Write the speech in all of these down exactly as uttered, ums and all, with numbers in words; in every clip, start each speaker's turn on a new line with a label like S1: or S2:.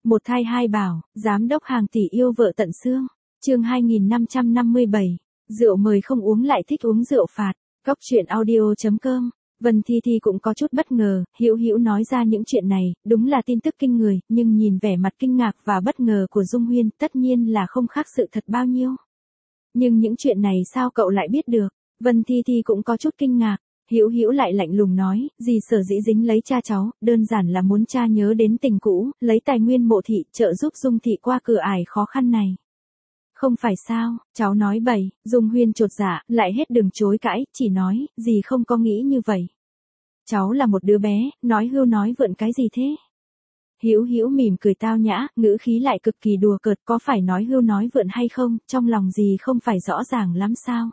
S1: Một thai hai bảo, giám đốc hàng tỷ yêu vợ tận xương. Chương hai nghìn năm trăm năm mươi bảy. Rượu mời không uống lại thích uống rượu phạt. Góc truyện audio chấm com. Vân Thi Thi cũng có chút bất ngờ, Hữu Hữu nói ra những chuyện này, đúng là tin tức kinh người, nhưng nhìn vẻ mặt kinh ngạc và bất ngờ của Dung Huyên, tất nhiên là không khác sự thật bao nhiêu. Nhưng những chuyện này sao cậu lại biết được? Vân Thi Thi cũng có chút kinh ngạc. Hữu Hữu lại lạnh lùng nói, dì sở dĩ dính lấy cha cháu, đơn giản là muốn cha nhớ đến tình cũ, lấy tài nguyên Mộ thị, trợ giúp Dung thị qua cửa ải khó khăn này. Không phải sao, cháu nói bậy. Dung Huyên chột dạ, lại hết đường chối cãi, chỉ nói, dì không có nghĩ như vậy. Cháu là một đứa bé, nói hưu nói vượn cái gì thế? Hữu Hữu mỉm cười tao nhã, ngữ khí lại cực kỳ đùa cợt, có phải nói hưu nói vượn hay không, trong lòng dì không phải rõ ràng lắm sao?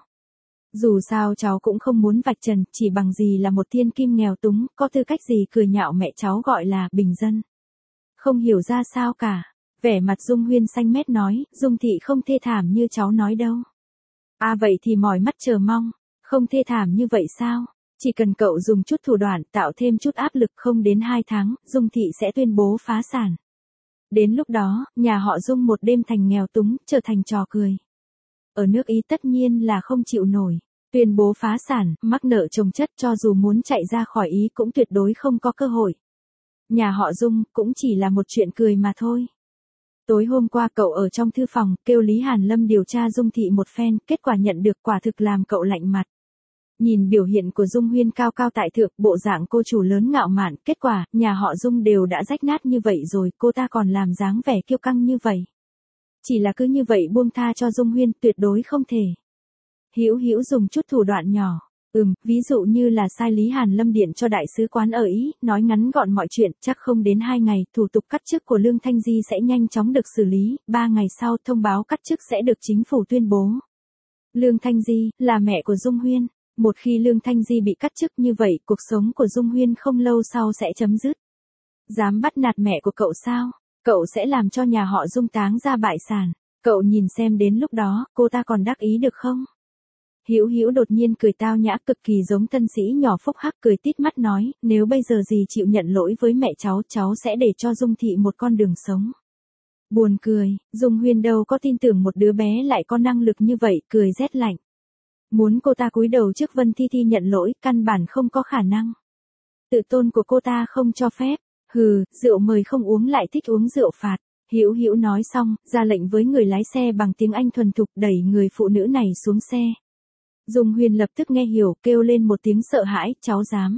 S1: Dù sao cháu cũng không muốn vạch trần, chỉ bằng gì là một thiên kim nghèo túng, có tư cách gì cười nhạo mẹ cháu gọi là bình dân. Không hiểu ra sao cả. Vẻ mặt Dung Huyên xanh mét nói, Dung thị không thê thảm như cháu nói đâu. À vậy thì mỏi mắt chờ mong. Không thê thảm như vậy sao? Chỉ cần cậu dùng chút thủ đoạn tạo thêm chút áp lực, không đến hai tháng, Dung thị sẽ tuyên bố phá sản. Đến lúc đó, nhà họ Dung một đêm thành nghèo túng, trở thành trò cười. Ở nước Ý tất nhiên là không chịu nổi. Tuyên bố phá sản, mắc nợ chồng chất, cho dù muốn chạy ra khỏi Ý cũng tuyệt đối không có cơ hội. Nhà họ Dung cũng chỉ là một chuyện cười mà thôi. Tối hôm qua cậu ở trong thư phòng, kêu Lý Hàn Lâm điều tra Dung thị một phen, kết quả nhận được quả thực làm cậu lạnh mặt. Nhìn biểu hiện của Dung Huyên cao cao tại thượng, bộ dạng cô chủ lớn ngạo mạn, kết quả, nhà họ Dung đều đã rách nát như vậy rồi, cô ta còn làm dáng vẻ kiêu căng như vậy. Chỉ là cứ như vậy buông tha cho Dung Huyên, tuyệt đối không thể. Hữu Hữu dùng chút thủ đoạn nhỏ. Ừm, ví dụ như là sai Lý Hàn Lâm điện cho đại sứ quán ở Ý, nói ngắn gọn mọi chuyện, chắc không đến hai ngày, thủ tục cắt chức của Lương Thanh Di sẽ nhanh chóng được xử lý, ba ngày sau thông báo cắt chức sẽ được chính phủ tuyên bố. Lương Thanh Di, là mẹ của Dung Huyên. Một khi Lương Thanh Di bị cắt chức như vậy, cuộc sống của Dung Huyên không lâu sau sẽ chấm dứt. Dám bắt nạt mẹ của cậu sao? Cậu sẽ làm cho nhà họ Dung táng ra bại sản. Cậu nhìn xem đến lúc đó, cô ta còn đắc ý được không? Hữu Hữu đột nhiên cười tao nhã, cực kỳ giống tân sĩ nhỏ phúc hắc, cười tít mắt nói, nếu bây giờ dì chịu nhận lỗi với mẹ cháu, cháu sẽ để cho Dung thị một con đường sống. Buồn cười, Dung Huyên đâu có tin tưởng một đứa bé lại có năng lực như vậy, cười rét lạnh. Muốn cô ta cúi đầu trước Vân Thi Thi nhận lỗi, căn bản không có khả năng. Tự tôn của cô ta không cho phép. Hừ, rượu mời không uống lại thích uống rượu phạt. Hữu Hữu nói xong, ra lệnh với người lái xe bằng tiếng Anh thuần thục, đẩy người phụ nữ này xuống xe. Dung Huyên lập tức nghe hiểu, kêu lên một tiếng sợ hãi, cháu dám.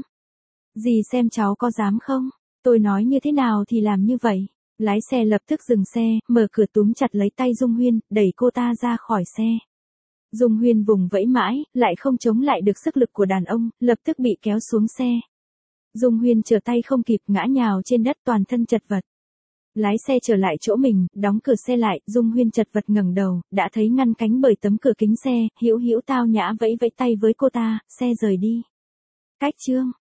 S1: Dì xem cháu có dám không? Tôi nói như thế nào thì làm như vậy. Lái xe lập tức dừng xe, mở cửa túm chặt lấy tay Dung Huyên, đẩy cô ta ra khỏi xe. Dung Huyên vùng vẫy mãi, lại không chống lại được sức lực của đàn ông, lập tức bị kéo xuống xe. Dung Huyên trở tay không kịp, ngã nhào trên đất, toàn thân chật vật. Lái xe trở lại chỗ mình, đóng cửa xe lại, Dung Huyên chật vật ngẩng đầu, đã thấy ngăn cánh bởi tấm cửa kính xe, Hữu Hữu tao nhã vẫy vẫy tay với cô ta, xe rời đi. Cách chương.